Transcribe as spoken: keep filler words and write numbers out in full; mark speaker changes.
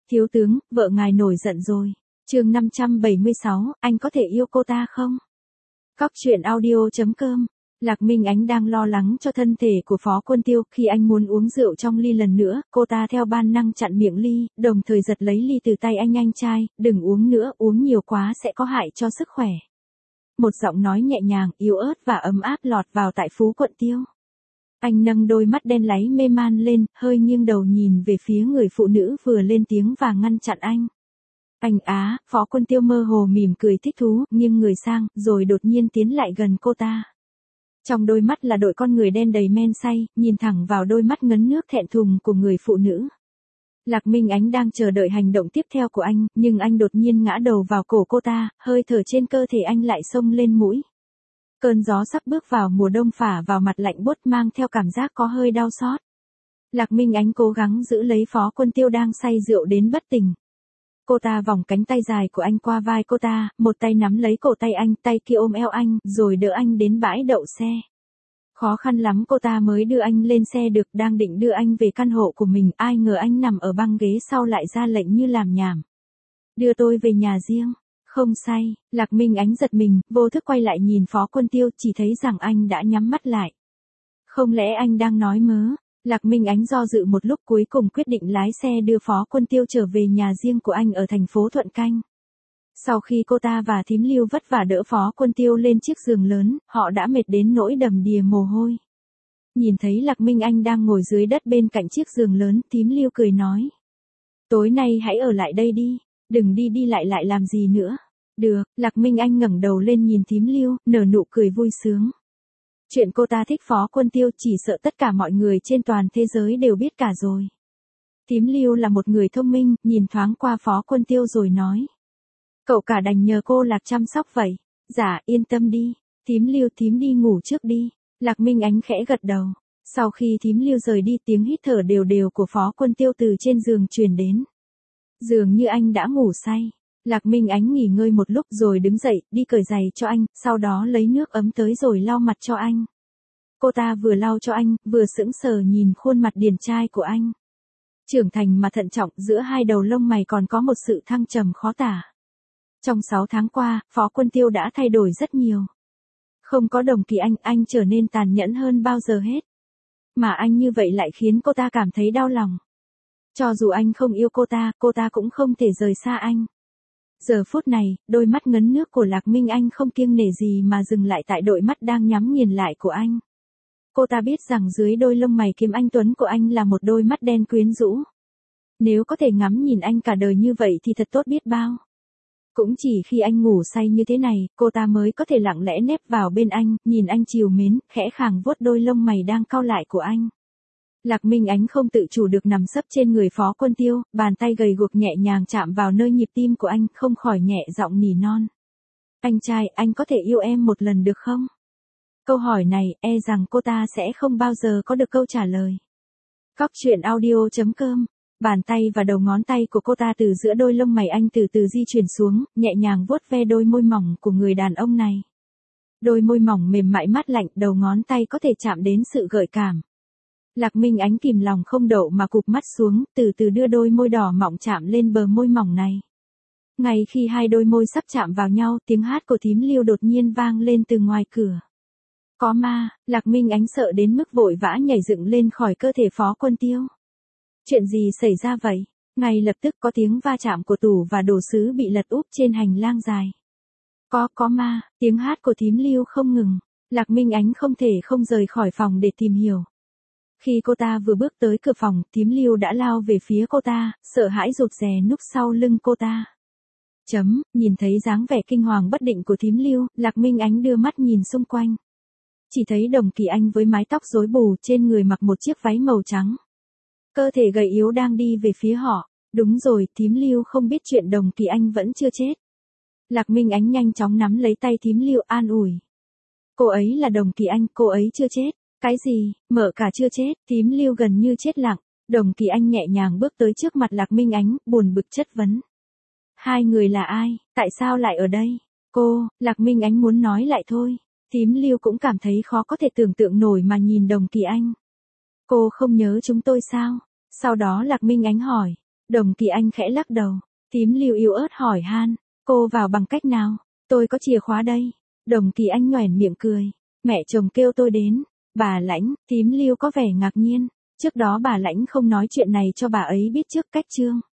Speaker 1: Thiếu tướng, vợ ngài nổi giận rồi. Chương năm trăm bảy mươi sáu, anh có thể yêu cô ta không? Cóc truyện audio chấm com. Lạc Minh Ánh đang lo lắng cho thân thể của Phó Quân Tiêu, khi anh muốn uống rượu trong ly lần nữa, cô ta theo ban năng chặn miệng ly, đồng thời giật lấy ly từ tay anh anh trai, đừng uống nữa, uống nhiều quá sẽ có hại cho sức khỏe. Một giọng nói nhẹ nhàng, yếu ớt và ấm áp lọt vào tai Phú Quận Tiêu. Anh nâng đôi mắt đen láy mê man lên, hơi nghiêng đầu nhìn về phía người phụ nữ vừa lên tiếng và ngăn chặn anh. Anh á, Phó Quân Tiêu mơ hồ mỉm cười thích thú, nghiêng người sang, rồi đột nhiên tiến lại gần cô ta. Trong đôi mắt là đội con người đen đầy men say, nhìn thẳng vào đôi mắt ngấn nước thẹn thùng của người phụ nữ. Lạc Minh Ánh đang chờ đợi hành động tiếp theo của anh, nhưng anh đột nhiên ngã đầu vào cổ cô ta, hơi thở trên cơ thể anh lại xông lên mũi. Cơn gió sắp bước vào mùa đông phả vào mặt lạnh buốt mang theo cảm giác có hơi đau xót. Lạc Minh Ánh cố gắng giữ lấy Phó Quân Tiêu đang say rượu đến bất tỉnh. Cô ta vòng cánh tay dài của anh qua vai cô ta, một tay nắm lấy cổ tay anh, tay kia ôm eo anh, rồi đỡ anh đến bãi đậu xe. Khó khăn lắm cô ta mới đưa anh lên xe được, đang định đưa anh về căn hộ của mình, ai ngờ anh nằm ở băng ghế sau lại ra lệnh như làm nhảm. Đưa tôi về nhà riêng. Không say, Lạc Minh Ánh giật mình, vô thức quay lại nhìn Phó Quân Tiêu, chỉ thấy rằng anh đã nhắm mắt lại. Không lẽ anh đang nói mớ? Lạc Minh Ánh do dự một lúc cuối cùng quyết định lái xe đưa Phó Quân Tiêu trở về nhà riêng của anh ở thành phố Thuận Canh. Sau khi cô ta và thím Lưu vất vả đỡ Phó Quân Tiêu lên chiếc giường lớn, họ đã mệt đến nỗi đầm đìa mồ hôi. Nhìn thấy Lạc Minh Anh đang ngồi dưới đất bên cạnh chiếc giường lớn, thím Lưu cười nói. Tối nay hãy ở lại đây đi, đừng đi đi lại lại làm gì nữa. Được, Lạc Minh Anh ngẩng đầu lên nhìn thím Lưu, nở nụ cười vui sướng. Chuyện cô ta thích Phó Quân Tiêu chỉ sợ tất cả mọi người trên toàn thế giới đều biết cả rồi. Thím Lưu là một người thông minh, nhìn thoáng qua Phó Quân Tiêu rồi nói. Cậu cả đành nhờ cô Lạc chăm sóc vậy. Dạ, yên tâm đi. Thím Lưu, thím đi ngủ trước đi. Lạc Minh Ánh khẽ gật đầu. Sau khi thím Lưu rời đi, tiếng hít thở đều đều của Phó Quân Tiêu từ trên giường truyền đến. Dường như anh đã ngủ say. Lạc Minh Ánh nghỉ ngơi một lúc rồi đứng dậy, đi cởi giày cho anh, sau đó lấy nước ấm tới rồi lau mặt cho anh. Cô ta vừa lau cho anh, vừa sững sờ nhìn khuôn mặt điển trai của anh. Trưởng thành mà thận trọng, giữa hai đầu lông mày còn có một sự thăng trầm khó tả. Trong sáu tháng qua, Phó Quân Tiêu đã thay đổi rất nhiều. Không có Đồng Kỳ Anh, anh trở nên tàn nhẫn hơn bao giờ hết. Mà anh như vậy lại khiến cô ta cảm thấy đau lòng. Cho dù anh không yêu cô ta, cô ta cũng không thể rời xa anh. Giờ phút này, đôi mắt ngấn nước của Lạc Minh Anh không kiêng nể gì mà dừng lại tại đôi mắt đang nhắm nghiền lại của anh. Cô ta biết rằng dưới đôi lông mày kiếm anh tuấn của anh là một đôi mắt đen quyến rũ. Nếu có thể ngắm nhìn anh cả đời như vậy thì thật tốt biết bao. Cũng chỉ khi anh ngủ say như thế này, cô ta mới có thể lặng lẽ nép vào bên anh, nhìn anh trìu mến, khẽ khàng vuốt đôi lông mày đang cau lại của anh. Lạc Minh Ánh không tự chủ được nằm sấp trên người Phó Quân Tiêu, bàn tay gầy guộc nhẹ nhàng chạm vào nơi nhịp tim của anh, không khỏi nhẹ giọng nỉ non. Anh trai, anh có thể yêu em một lần được không? Câu hỏi này, e rằng cô ta sẽ không bao giờ có được câu trả lời. Cóc truyện audio chấm com. Bàn tay và đầu ngón tay của cô ta từ giữa đôi lông mày anh từ từ di chuyển xuống, nhẹ nhàng vuốt ve đôi môi mỏng của người đàn ông này. Đôi môi mỏng mềm mại mát lạnh, đầu ngón tay có thể chạm đến sự gợi cảm. Lạc Minh Ánh kìm lòng không đậu mà cụp mắt xuống, từ từ đưa đôi môi đỏ mọng chạm lên bờ môi mỏng này. Ngay khi hai đôi môi sắp chạm vào nhau, tiếng hát của thím Lưu đột nhiên vang lên từ ngoài cửa. Có ma, Lạc Minh Ánh sợ đến mức vội vã nhảy dựng lên khỏi cơ thể Phó Quân Tiêu. Chuyện gì xảy ra vậy? Ngay lập tức có tiếng va chạm của tủ và đồ sứ bị lật úp trên hành lang dài. Có, có ma, tiếng hát của thím Lưu không ngừng. Lạc Minh Ánh không thể không rời khỏi phòng để tìm hiểu. Khi cô ta vừa bước tới cửa phòng, thím Lưu đã lao về phía cô ta, sợ hãi rụt rè núp sau lưng cô ta. Chấm, nhìn thấy dáng vẻ kinh hoàng bất định của thím Lưu, Lạc Minh Ánh đưa mắt nhìn xung quanh. Chỉ thấy Đồng Kỳ Anh với mái tóc rối bù, trên người mặc một chiếc váy màu trắng. Cơ thể gầy yếu đang đi về phía họ. Đúng rồi, thím Lưu không biết chuyện Đồng Kỳ Anh vẫn chưa chết. Lạc Minh Ánh nhanh chóng nắm lấy tay thím Lưu an ủi. Cô ấy là Đồng Kỳ Anh, cô ấy chưa chết. Cái gì, mở cả chưa chết, thím Lưu gần như chết lặng. Đồng Kỳ Anh nhẹ nhàng bước tới trước mặt Lạc Minh Ánh, buồn bực chất vấn. Hai người là ai, tại sao lại ở đây? Cô, Lạc Minh Ánh muốn nói lại thôi. Thím Lưu cũng cảm thấy khó có thể tưởng tượng nổi mà nhìn Đồng Kỳ Anh. Cô không nhớ chúng tôi sao? Sau đó Lạc Minh Ánh hỏi. Đồng Kỳ Anh khẽ lắc đầu. Tím Lưu yếu ớt hỏi han, cô vào bằng cách nào? Tôi có chìa khóa đây. Đồng Kỳ Anh nhoẻn miệng cười. Mẹ chồng kêu tôi đến. Bà Lãnh, Tím Lưu có vẻ ngạc nhiên. Trước đó bà Lãnh không nói chuyện này cho bà ấy biết trước cách Trương.